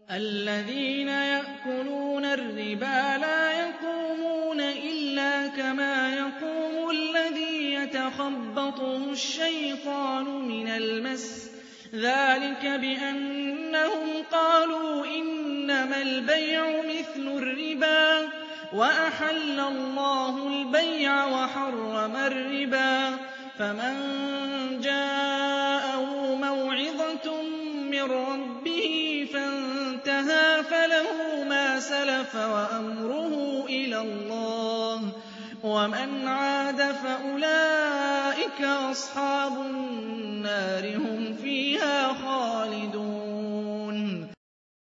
الذين يأكلون الربا لا يقومون إلا كما يقوم الذي يتخبطه الشيطان من المس ذلك بأنهم قالوا إنما البيع مثل الربا وأحل الله البيع وحرم الربا فمن جاءه موعظة من ربه فانتهى فله ما سلف وأمره إلى الله ومن عاد فأولئك أصحاب النار هم فيها خالدون